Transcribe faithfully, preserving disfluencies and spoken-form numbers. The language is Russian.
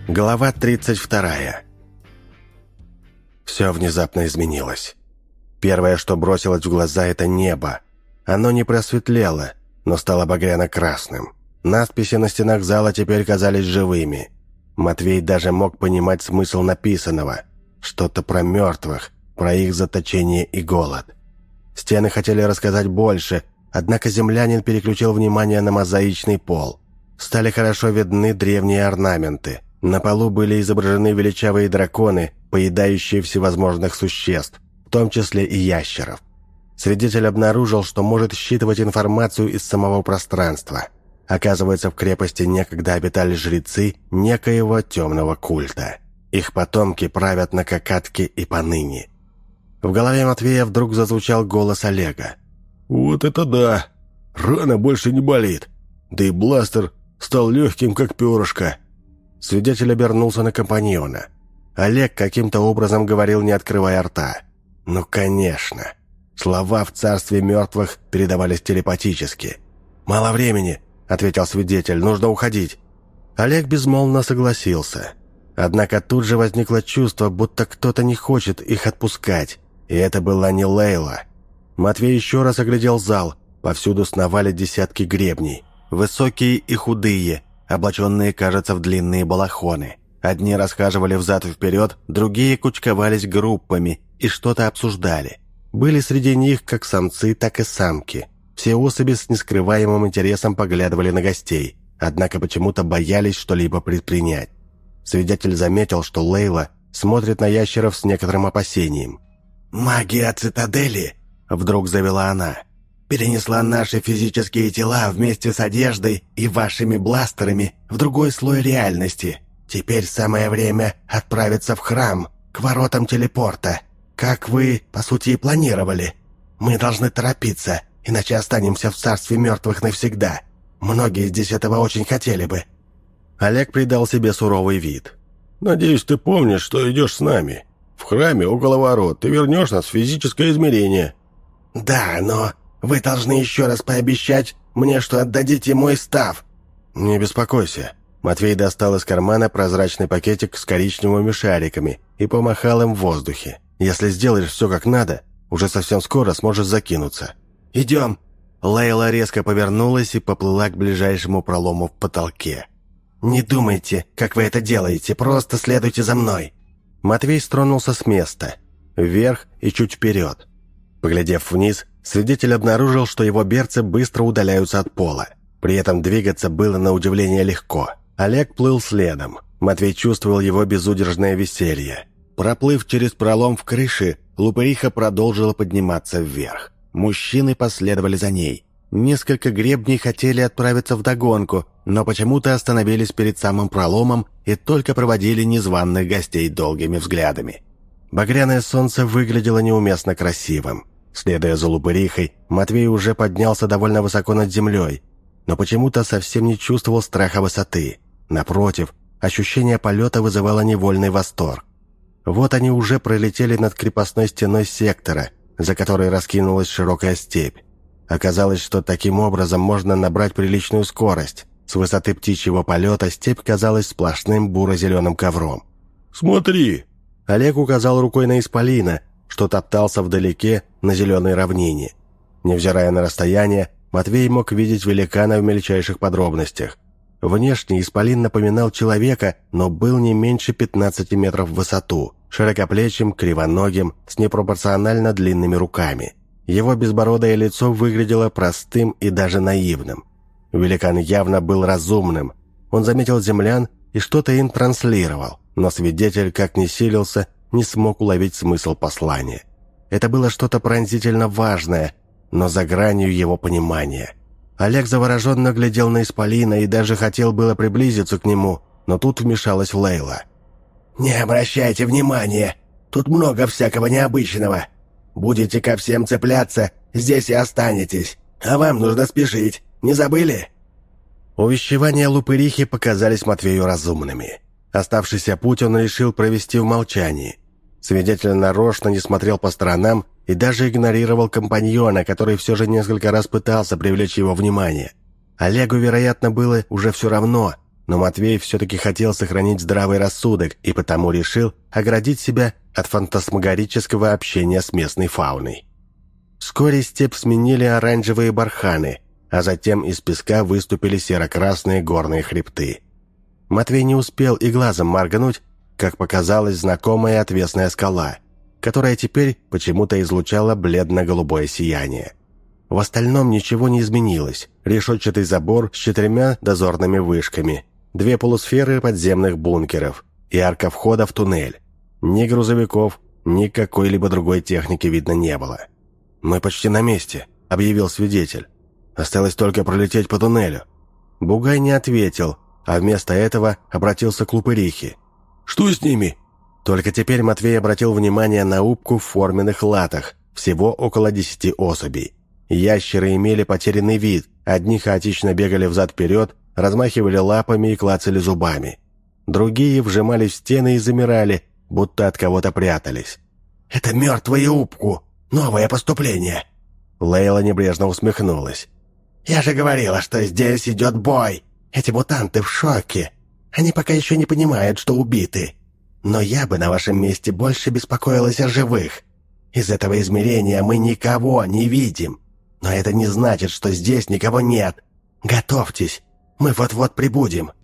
Глава тридцать вторая. Все внезапно изменилось. Первое, что бросилось в глаза, это небо. Оно не просветлело, но стало багряно-красным. Надписи на стенах зала теперь казались живыми. Матвей даже мог понимать смысл написанного. Что-то про мертвых, про их заточение и голод. Стены хотели рассказать больше, однако землянин переключил внимание на мозаичный пол. Стали хорошо видны древние орнаменты. На полу были изображены величавые драконы, поедающие всевозможных существ, в том числе и ящеров. Свидетель обнаружил, что может считывать информацию из самого пространства. Оказывается, в крепости некогда обитали жрецы некоего темного культа. Их потомки правят на Кокатке и поныне. В голове Матвея вдруг зазвучал голос Олега. «Вот это да! Рана больше не болит. Да и бластер стал легким, как перышко». Свидетель обернулся на компаньона. Олег каким-то образом говорил, не открывая рта. «Ну, конечно. Слова в царстве мертвых передавались телепатически». «Мало времени», — ответил свидетель, — «нужно уходить». Олег безмолвно согласился. Однако тут же возникло чувство, будто кто-то не хочет их отпускать. И это была не Лейла. Матвей еще раз оглядел зал. Повсюду сновали десятки гребней. Высокие и худые, облаченные, кажется, в длинные балахоны. Одни расхаживали взад и вперед, другие кучковались группами и что-то обсуждали. Были среди них как самцы, так и самки. Все особи с нескрываемым интересом поглядывали на гостей, однако почему-то боялись что-либо предпринять. Свидетель заметил, что Лейла смотрит на ящеров с некоторым опасением. «Магия цитадели», — вдруг завела она, — «перенесла наши физические тела вместе с одеждой и вашими бластерами в другой слой реальности. Теперь самое время отправиться в храм, к воротам телепорта, как вы, по сути, и планировали. Мы должны торопиться, иначе останемся в царстве мертвых навсегда. Многие здесь этого очень хотели бы». Олег придал себе суровый вид. «Надеюсь, ты помнишь, что идешь с нами. В храме около ворот ты вернешь нас в физическое измерение». «Да, но вы должны еще раз пообещать мне, что отдадите мой став». «Не беспокойся». Матвей достал из кармана прозрачный пакетик с коричневыми шариками и помахал им в воздухе. «Если сделаешь все как надо, уже совсем скоро сможешь закинуться». «Идем». Лейла резко повернулась и поплыла к ближайшему пролому в потолке. «Не думайте, как вы это делаете, просто следуйте за мной». Матвей стронулся с места, вверх и чуть вперед. Поглядев вниз, свидетель обнаружил, что его берцы быстро удаляются от пола. При этом двигаться было на удивление легко. Олег плыл следом. Матвей чувствовал его безудержное веселье. Проплыв через пролом в крыше, Лупыриха продолжила подниматься вверх. Мужчины последовали за ней. Несколько гребней хотели отправиться вдогонку, но почему-то остановились перед самым проломом и только проводили незваных гостей долгими взглядами. Багряное солнце выглядело неуместно красивым. Следуя за Лупырихой, Матвей уже поднялся довольно высоко над землей, но почему-то совсем не чувствовал страха высоты. Напротив, ощущение полета вызывало невольный восторг. Вот они уже пролетели над крепостной стеной сектора, за которой раскинулась широкая степь. Оказалось, что таким образом можно набрать приличную скорость. С высоты птичьего полета степь казалась сплошным буро-зеленым ковром. «Смотри!» Олег указал рукой на исполина, что топтался вдалеке на зеленой равнине. Невзирая на расстояние, Матвей мог видеть великана в мельчайших подробностях. Внешне исполин напоминал человека, но был не меньше пятнадцати метров в высоту, широкоплечим, кривоногим, с непропорционально длинными руками. Его безбородое лицо выглядело простым и даже наивным. Великан явно был разумным. Он заметил землян и что-то им транслировал, но свидетель, как ни силился, не смог уловить смысл послания. Это было что-то пронзительно важное, но за гранью его понимания. Олег завороженно глядел на исполина и даже хотел было приблизиться к нему, но тут вмешалась Лейла. «Не обращайте внимания, тут много всякого необычного. Будете ко всем цепляться, здесь и останетесь, а вам нужно спешить, не забыли?» Увещевания Лупырихи показались Матвею разумными. Оставшийся путь он решил провести в молчании. Свидетель нарочно не смотрел по сторонам и даже игнорировал компаньона, который все же несколько раз пытался привлечь его внимание. Олегу, вероятно, было уже все равно, Но Матвей все-таки хотел сохранить здравый рассудок и потому решил оградить себя от фантасмагорического общения с местной фауной. Вскоре степь сменили оранжевые барханы, а затем из песка выступили серо-красные горные хребты. Матвей не успел и глазом моргнуть, как показалась знакомая отвесная скала, которая теперь почему-то излучала бледно-голубое сияние. В остальном ничего не изменилось. Решетчатый забор с четырьмя дозорными вышками, две полусферы подземных бункеров и арка входа в туннель. Ни грузовиков, ни какой-либо другой техники видно не было. «Мы почти на месте», — объявил свидетель. «Осталось только пролететь по туннелю». Бугай не ответил, а вместо этого обратился к Лупырихе. «Что с ними?» Только теперь Матвей обратил внимание на убку в форменных латах, всего около десяти особей. Ящеры имели потерянный вид, одни хаотично бегали взад-вперед, размахивали лапами и клацали зубами. Другие вжимались в стены и замирали, будто от кого-то прятались. «Это мертвые убку! Новое поступление!» Лейла небрежно усмехнулась. «Я же говорила, что здесь идет бой! Эти мутанты в шоке! Они пока еще не понимают, что убиты! Но я бы на вашем месте больше беспокоилась о живых! Из этого измерения мы никого не видим! Но это не значит, что здесь никого нет! Готовьтесь! Мы вот-вот прибудем!»